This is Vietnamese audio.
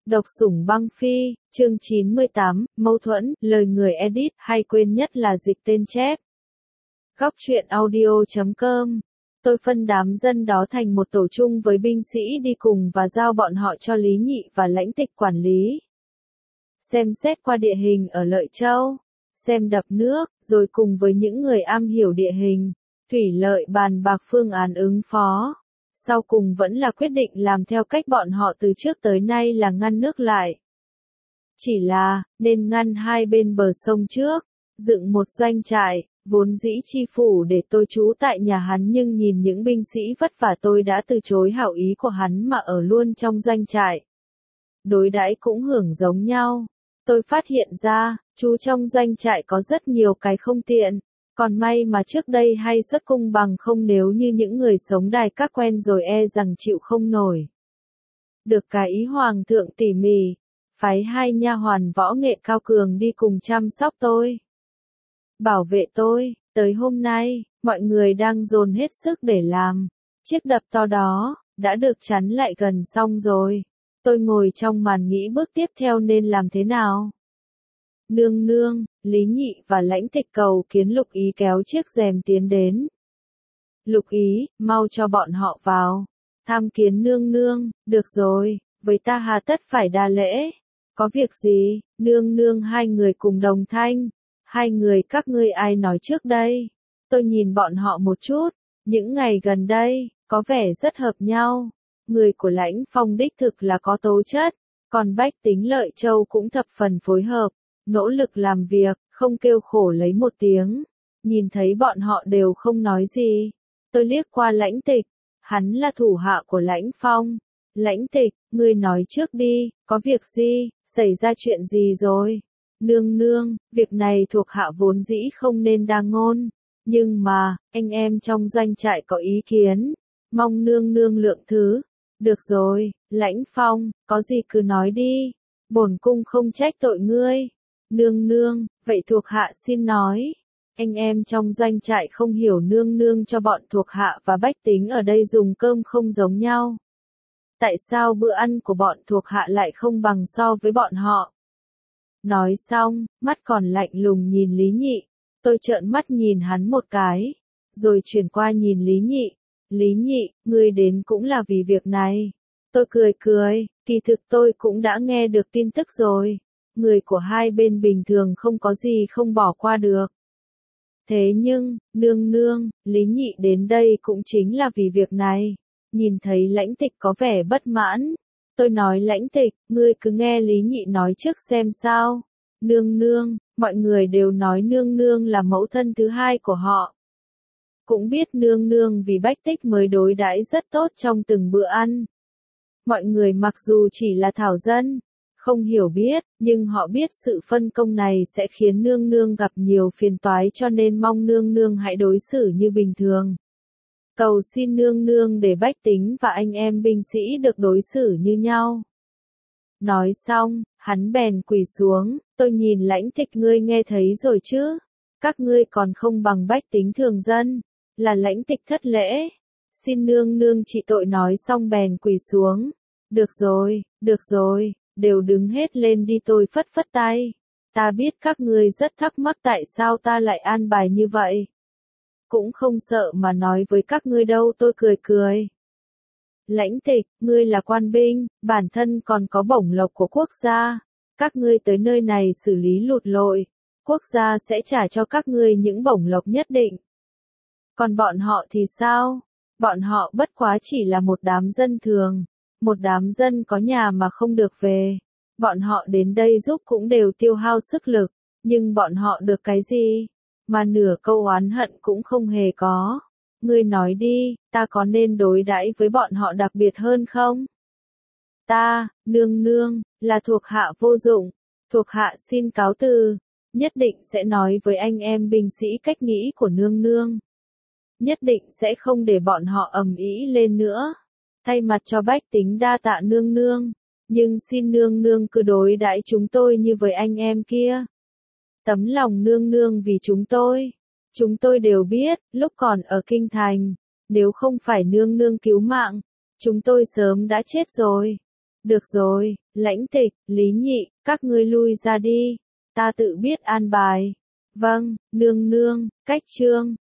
Độc sủng băng phi, chương 98, mâu thuẫn, lời người edit hay quên nhất là dịch tên chép. Góc truyện audio.com. Tôi phân đám dân đó thành một tổ chung với binh sĩ đi cùng và giao bọn họ cho Lý Nhị và Lãnh Tịch quản lý. Xem xét qua địa hình ở Lợi Châu, xem đập nước, rồi cùng với những người am hiểu địa hình, thủy lợi bàn bạc phương án ứng phó. Sau cùng vẫn là quyết định làm theo cách bọn họ từ trước tới nay là ngăn nước lại. Chỉ là, nên ngăn hai bên bờ sông trước, dựng một doanh trại, vốn dĩ chi phủ để tôi trú tại nhà hắn, nhưng nhìn những binh sĩ vất vả tôi đã từ chối hảo ý của hắn mà ở luôn trong doanh trại. Đối đãi cũng hưởng giống nhau. Tôi phát hiện ra, trú trong doanh trại có rất nhiều cái không tiện. Còn may mà trước đây hay xuất cung bằng không, nếu như những người sống đài các quen rồi e rằng chịu không nổi. Được cái ý hoàng thượng tỉ mỉ, phái hai nha hoàn võ nghệ cao cường đi cùng chăm sóc tôi, bảo vệ tôi. Tới hôm nay, mọi người đang dồn hết sức để làm. Chiếc đập to đó, đã được chắn lại gần xong rồi. Tôi ngồi trong màn nghĩ bước tiếp theo nên làm thế nào. Nương nương, Lý Nhị và Lãnh Tịch cầu kiến Lục Ý kéo chiếc rèm tiến đến. Lục Ý, mau cho bọn họ vào. Tham kiến nương nương, được rồi, với ta hà tất phải đa lễ. Có việc gì, nương nương? Hai người cùng đồng thanh. Hai người các ngươi ai nói trước đây? Tôi nhìn bọn họ một chút, những ngày gần đây, có vẻ rất hợp nhau. Người của Lãnh Phong đích thực là có tố chất, còn bách tính Lợi Châu cũng thập phần phối hợp. Nỗ lực làm việc, không kêu khổ lấy một tiếng. Nhìn thấy bọn họ đều không nói gì. Tôi liếc qua Lãnh Tịch, hắn là thủ hạ của Lãnh Phong. Lãnh Tịch, ngươi nói trước đi, có việc gì, xảy ra chuyện gì rồi? Nương nương, việc này thuộc hạ vốn dĩ không nên đa ngôn. Nhưng mà, anh em trong doanh trại có ý kiến. Mong nương nương lượng thứ. Được rồi, Lãnh Phong, có gì cứ nói đi. Bổn cung không trách tội ngươi. Nương nương, vậy thuộc hạ xin nói. Anh em trong doanh trại không hiểu nương nương cho bọn thuộc hạ và bách tính ở đây dùng cơm không giống nhau. Tại sao bữa ăn của bọn thuộc hạ lại không bằng so với bọn họ? Nói xong, mắt còn lạnh lùng nhìn Lý Nhị. Tôi trợn mắt nhìn hắn một cái, rồi chuyển qua nhìn Lý Nhị. Lý Nhị, ngươi đến cũng là vì việc này. Tôi cười cười, kỳ thực tôi cũng đã nghe được tin tức rồi. Người của hai bên bình thường không có gì không bỏ qua được. Thế nhưng, nương nương, Lý Nhị đến đây cũng chính là vì việc này. Nhìn thấy Lãnh Tịch có vẻ bất mãn. Tôi nói Lãnh Tịch, ngươi cứ nghe Lý Nhị nói trước xem sao. Nương nương, mọi người đều nói nương nương là mẫu thân thứ hai của họ. Cũng biết nương nương vì bách tích mới đối đãi rất tốt trong từng bữa ăn. Mọi người mặc dù chỉ là thảo dân, không hiểu biết, nhưng họ biết sự phân công này sẽ khiến nương nương gặp nhiều phiền toái, cho nên mong nương nương hãy đối xử như bình thường. Cầu xin nương nương để bách tính và anh em binh sĩ được đối xử như nhau. Nói xong, hắn bèn quỳ xuống. Tôi nhìn Lãnh Tịch, ngươi nghe thấy rồi chứ? Các ngươi còn không bằng bách tính thường dân. Là Lãnh Tịch thất lễ. Xin nương nương trị tội, nói xong bèn quỳ xuống. Được rồi, đều đứng hết lên đi. Tôi phất phất tay. Ta biết các ngươi rất thắc mắc tại sao ta lại an bài như vậy. Cũng không sợ mà nói với các ngươi đâu. Tôi cười cười. Lãnh Tịch, ngươi là quan binh, bản thân còn có bổng lộc của quốc gia. Các ngươi tới nơi này xử lý lụt lội, quốc gia sẽ trả cho các ngươi những bổng lộc nhất định. Còn bọn họ thì sao? Bọn họ bất quá chỉ là một đám dân thường, một đám dân có nhà mà không được về. Bọn họ đến đây giúp cũng đều tiêu hao sức lực, nhưng bọn họ được cái gì? Mà nửa câu oán hận cũng không hề có. Ngươi nói đi, ta có nên đối đãi với bọn họ đặc biệt hơn không? Ta, nương nương, là thuộc hạ vô dụng. Thuộc hạ xin cáo từ. Nhất định sẽ nói với anh em binh sĩ cách nghĩ của nương nương. Nhất định sẽ không để bọn họ ầm ĩ lên nữa. Thay mặt cho bách tính đa tạ nương nương. Nhưng xin nương nương cứ đối đãi chúng tôi như với anh em kia. Tấm lòng nương nương vì chúng tôi đều biết, lúc còn ở kinh thành, nếu không phải nương nương cứu mạng, chúng tôi sớm đã chết rồi. Được rồi, Lãnh Tịch, Lý Nhị, các ngươi lui ra đi. Ta tự biết an bài. Vâng, nương nương, Cách Trương.